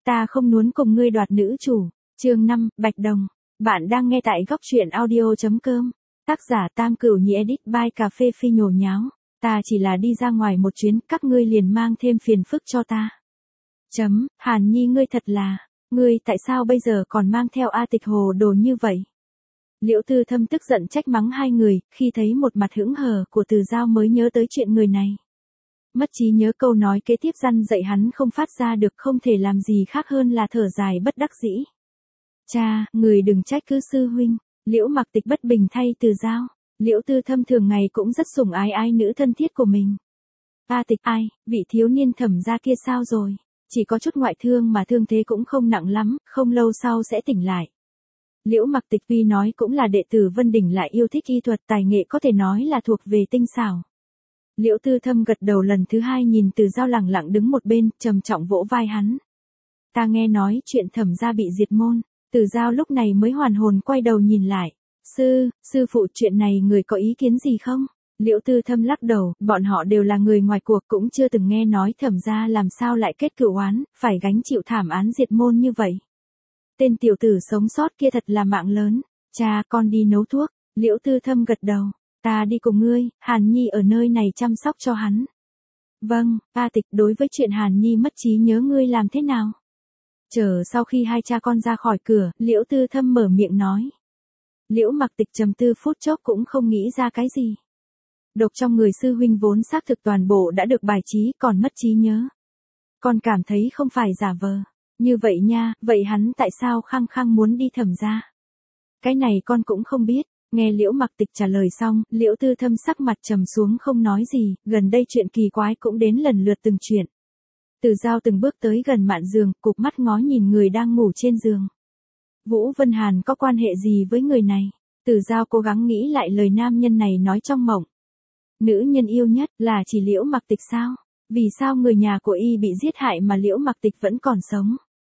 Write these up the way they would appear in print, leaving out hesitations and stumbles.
ta không muốn cùng ngươi đoạt nữ chủ. Chương 5, Bạch Đồng. Bạn đang nghe tại góc truyện audio.com. Tác giả Tam Cửu Nhi, edit by Cà Phê Phi nhổ nháo. Ta chỉ là đi ra ngoài một chuyến, các ngươi liền mang thêm phiền phức cho ta. Hàn Nhi ngươi thật là, ngươi tại sao bây giờ còn mang theo A Tịch hồ đồ như vậy? Liễu Tư Thâm tức giận trách mắng hai người, khi thấy một mặt hững hờ của Từ Giao mới nhớ tới chuyện người này. Mất trí nhớ câu nói kế tiếp răn dạy hắn không phát ra được, không thể làm gì khác hơn là thở dài bất đắc dĩ. Cha, người đừng trách cứ sư huynh. Liễu Mặc Tịch bất bình thay Từ Giao. Liễu Tư Thâm thường ngày cũng rất sủng ái ái nữ thân thiết của mình. A Tịch ai, vị thiếu niên Thẩm gia kia sao rồi? Chỉ có chút ngoại thương mà thương thế cũng không nặng lắm, không lâu sau sẽ tỉnh lại. Liễu Mặc Tịch tuy nói cũng là đệ tử Vân Đỉnh lại yêu thích y thuật, tài nghệ có thể nói là thuộc về tinh xảo. Liễu Tư Thâm gật đầu lần thứ hai, nhìn Từ Giao lẳng lặng đứng một bên, trầm trọng vỗ vai hắn. Ta nghe nói chuyện Thẩm gia bị diệt môn. Từ Giao lúc này mới hoàn hồn quay đầu nhìn lại. Sư phụ, chuyện này người có ý kiến gì không? Liễu Tư Thâm lắc đầu, bọn họ đều là người ngoài cuộc, cũng chưa từng nghe nói Thẩm gia làm sao lại kết cửu oán, phải gánh chịu thảm án diệt môn như vậy. Tên tiểu tử sống sót kia thật là mạng lớn. Cha, con đi nấu thuốc. Liễu Tư Thâm gật đầu. Ta đi cùng ngươi, Hàn Nhi ở nơi này chăm sóc cho hắn. Vâng, A Tịch, đối với chuyện Hàn Nhi mất trí nhớ ngươi làm thế nào? Chờ sau khi hai cha con ra khỏi cửa, Liễu Tư Thâm mở miệng nói. Liễu Mặc Tịch trầm tư phút chốc cũng không nghĩ ra cái gì. Độc trong người sư huynh vốn xác thực toàn bộ đã được bài trí, còn mất trí nhớ. Con cảm thấy không phải giả vờ. Như vậy nha, vậy hắn tại sao khăng khăng muốn đi Thẩm gia? Cái này con cũng không biết. Nghe Liễu Mặc Tịch trả lời xong, Liễu Tư Thâm sắc mặt trầm xuống không nói gì, gần đây chuyện kỳ quái cũng đến lần lượt từng chuyện. Từ Giao từng bước tới gần mạn giường, cụp mắt ngó nhìn người đang ngủ trên giường. Vũ Vân Hàn có quan hệ gì với người này? Từ Giao cố gắng nghĩ lại lời nam nhân này nói trong mộng. Nữ nhân yêu nhất là chỉ Liễu Mặc Tịch sao? Vì sao người nhà của y bị giết hại mà Liễu Mặc Tịch vẫn còn sống?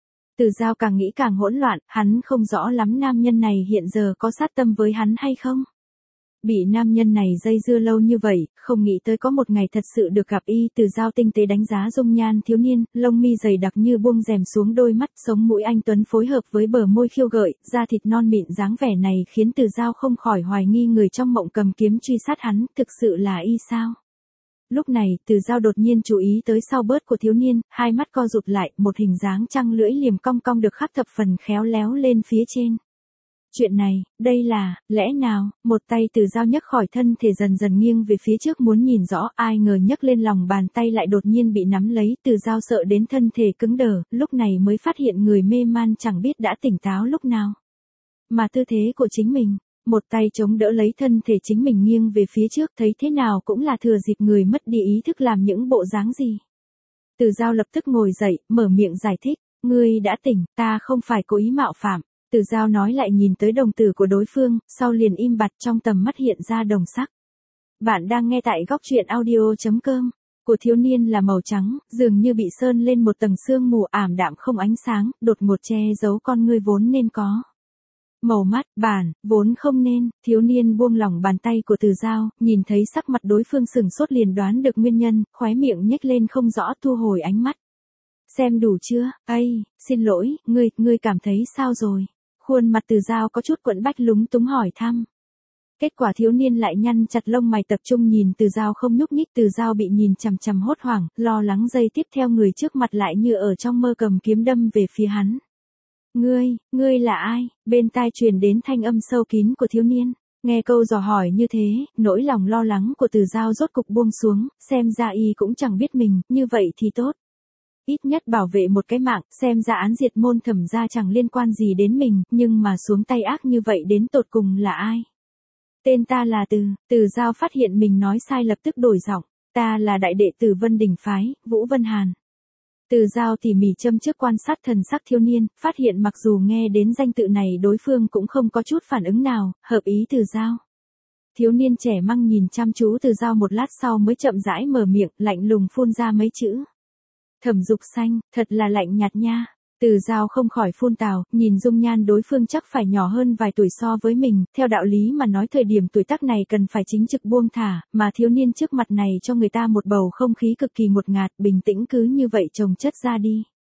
Từ Giao càng nghĩ càng hỗn loạn, hắn không rõ lắm nam nhân này hiện giờ có sát tâm với hắn hay không. Bị nam nhân này dây dưa lâu như vậy, không nghĩ tới có một ngày thật sự được gặp y. Từ Giao tinh tế đánh giá dung nhan thiếu niên, lông mi dày đặc như buông rèm xuống đôi mắt, sống mũi anh tuấn phối hợp với bờ môi khiêu gợi, da thịt non mịn, dáng vẻ này khiến Từ Giao không khỏi hoài nghi người trong mộng cầm kiếm truy sát hắn, thực sự là y sao? Lúc này, Từ Giao đột nhiên chú ý tới sau bớt của thiếu niên, hai mắt co rụt lại, một hình dáng trăng lưỡi liềm cong cong được khắc thập phần khéo léo lên phía trên. Chuyện này, đây là, lẽ nào? Một tay Từ Giao nhấc khỏi thân thể dần dần nghiêng về phía trước muốn nhìn rõ, ai ngờ nhấc lên lòng bàn tay lại đột nhiên bị nắm lấy. Từ Giao sợ đến thân thể cứng đờ, lúc này mới phát hiện người mê man chẳng biết đã tỉnh táo lúc nào. Mà tư thế của chính mình, một tay chống đỡ lấy thân thể chính mình nghiêng về phía trước, thấy thế nào cũng là thừa dịp người mất đi ý thức làm những bộ dáng gì. Từ Giao lập tức ngồi dậy, mở miệng giải thích, ngươi đã tỉnh, ta không phải cố ý mạo phạm. Từ Giao nói lại nhìn tới đồng tử của đối phương, sau liền im bặt, trong tầm mắt hiện ra đồng sắc. Bạn đang nghe tại góc truyện audio.com. Của thiếu niên là màu trắng, dường như bị sơn lên một tầng sương mù ảm đạm không ánh sáng, đột ngột che giấu con ngươi vốn nên có. Màu mắt, bản, vốn không nên. Thiếu niên buông lỏng bàn tay của Từ Giao, nhìn thấy sắc mặt đối phương sừng sốt liền đoán được nguyên nhân, khóe miệng nhếch lên không rõ, thu hồi ánh mắt. Xem đủ chưa? Xin lỗi, ngươi cảm thấy sao rồi? Khuôn mặt Từ Giao có chút quẫn bách lúng túng hỏi thăm. Kết quả thiếu niên lại nhăn chặt lông mày tập trung nhìn Từ Giao không nhúc nhích. Từ Giao bị nhìn chằm chằm hốt hoảng, lo lắng giây tiếp theo người trước mặt lại như ở trong mơ cầm kiếm đâm về phía hắn. Ngươi là ai? Bên tai truyền đến thanh âm sâu kín của thiếu niên. Nghe câu dò hỏi như thế, nỗi lòng lo lắng của Từ Giao rốt cục buông xuống, xem ra y cũng chẳng biết mình, như vậy thì tốt. Ít nhất bảo vệ một cái mạng, xem ra án diệt môn Thẩm gia chẳng liên quan gì đến mình, nhưng mà xuống tay ác như vậy đến tột cùng là ai? Tên ta là Từ Giao phát hiện mình nói sai lập tức đổi giọng, ta là đại đệ tử Vân Đỉnh phái, Vũ Vân Hàn. Từ Giao tỉ mỉ châm trước quan sát thần sắc thiếu niên, phát hiện mặc dù nghe đến danh tự này đối phương cũng không có chút phản ứng nào, hợp ý Từ Giao. Thiếu niên trẻ măng nhìn chăm chú Từ Giao một lát sau mới chậm rãi mở miệng, lạnh lùng phun ra mấy chữ. Thẩm Dục Xanh, thật là lạnh nhạt nha. Từ Giao không khỏi phun tào, nhìn dung nhan đối phương chắc phải nhỏ hơn vài tuổi so với mình, theo đạo lý mà nói thời điểm tuổi tác này cần phải chính trực buông thả, mà thiếu niên trước mặt này cho người ta một bầu không khí cực kỳ ngột ngạt, bình tĩnh cứ như vậy chồng chất ra đi.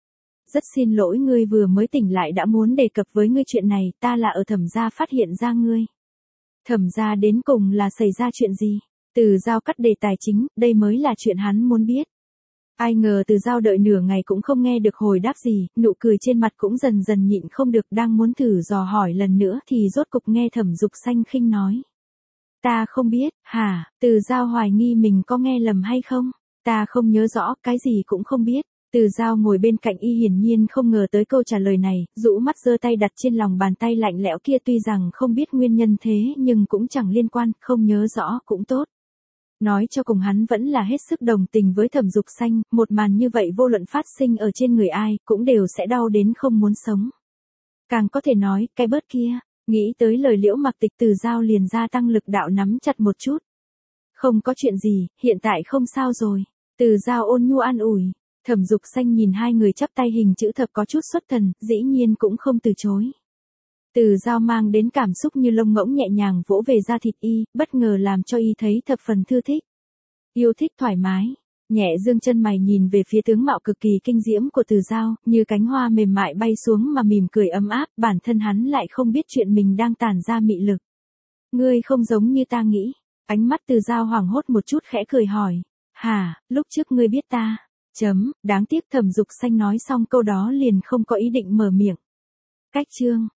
Rất xin lỗi ngươi vừa mới tỉnh lại đã muốn đề cập với ngươi chuyện này, ta là ở Thẩm gia phát hiện ra ngươi. Thẩm gia đến cùng là xảy ra chuyện gì? Từ Giao cắt đề tài chính, đây mới là chuyện hắn muốn biết. Ai ngờ Từ Giao đợi nửa ngày cũng không nghe được hồi đáp gì, nụ cười trên mặt cũng dần dần nhịn không được, đang muốn thử dò hỏi lần nữa thì rốt cục nghe Thẩm Dục Xanh khinh nói. Ta không biết, hả? Từ Giao hoài nghi mình có nghe lầm hay không? Ta không nhớ rõ, cái gì cũng không biết. Từ Giao ngồi bên cạnh y hiển nhiên không ngờ tới câu trả lời này, rũ mắt giơ tay đặt trên lòng bàn tay lạnh lẽo kia, tuy rằng không biết nguyên nhân thế nhưng cũng chẳng liên quan, không nhớ rõ cũng tốt. Nói cho cùng hắn vẫn là hết sức đồng tình với Thẩm Dục Xanh, một màn như vậy vô luận phát sinh ở trên người ai, cũng đều sẽ đau đến không muốn sống. Càng có thể nói, cái bớt kia, nghĩ tới lời Liễu Mặc Tịch, Từ Giao liền gia tăng lực đạo nắm chặt một chút. Không có chuyện gì, hiện tại không sao rồi. Từ Giao ôn nhu an ủi. Thẩm Dục Xanh nhìn hai người chắp tay hình chữ thập có chút xuất thần, dĩ nhiên cũng không từ chối. Từ Giao mang đến cảm xúc như lông ngỗng nhẹ nhàng vỗ về da thịt y, bất ngờ làm cho y thấy thập phần thư thích. Yêu thích thoải mái, nhẹ dương chân mày nhìn về phía tướng mạo cực kỳ kinh diễm của Từ Giao, như cánh hoa mềm mại bay xuống mà mỉm cười ấm áp, bản thân hắn lại không biết chuyện mình đang tản ra mị lực. Ngươi không giống như ta nghĩ. Ánh mắt Từ Giao hoảng hốt một chút khẽ cười hỏi. Hả, lúc trước ngươi biết ta? Đáng tiếc. Thẩm Dục Xanh nói xong câu đó liền không có ý định mở miệng. Cách chương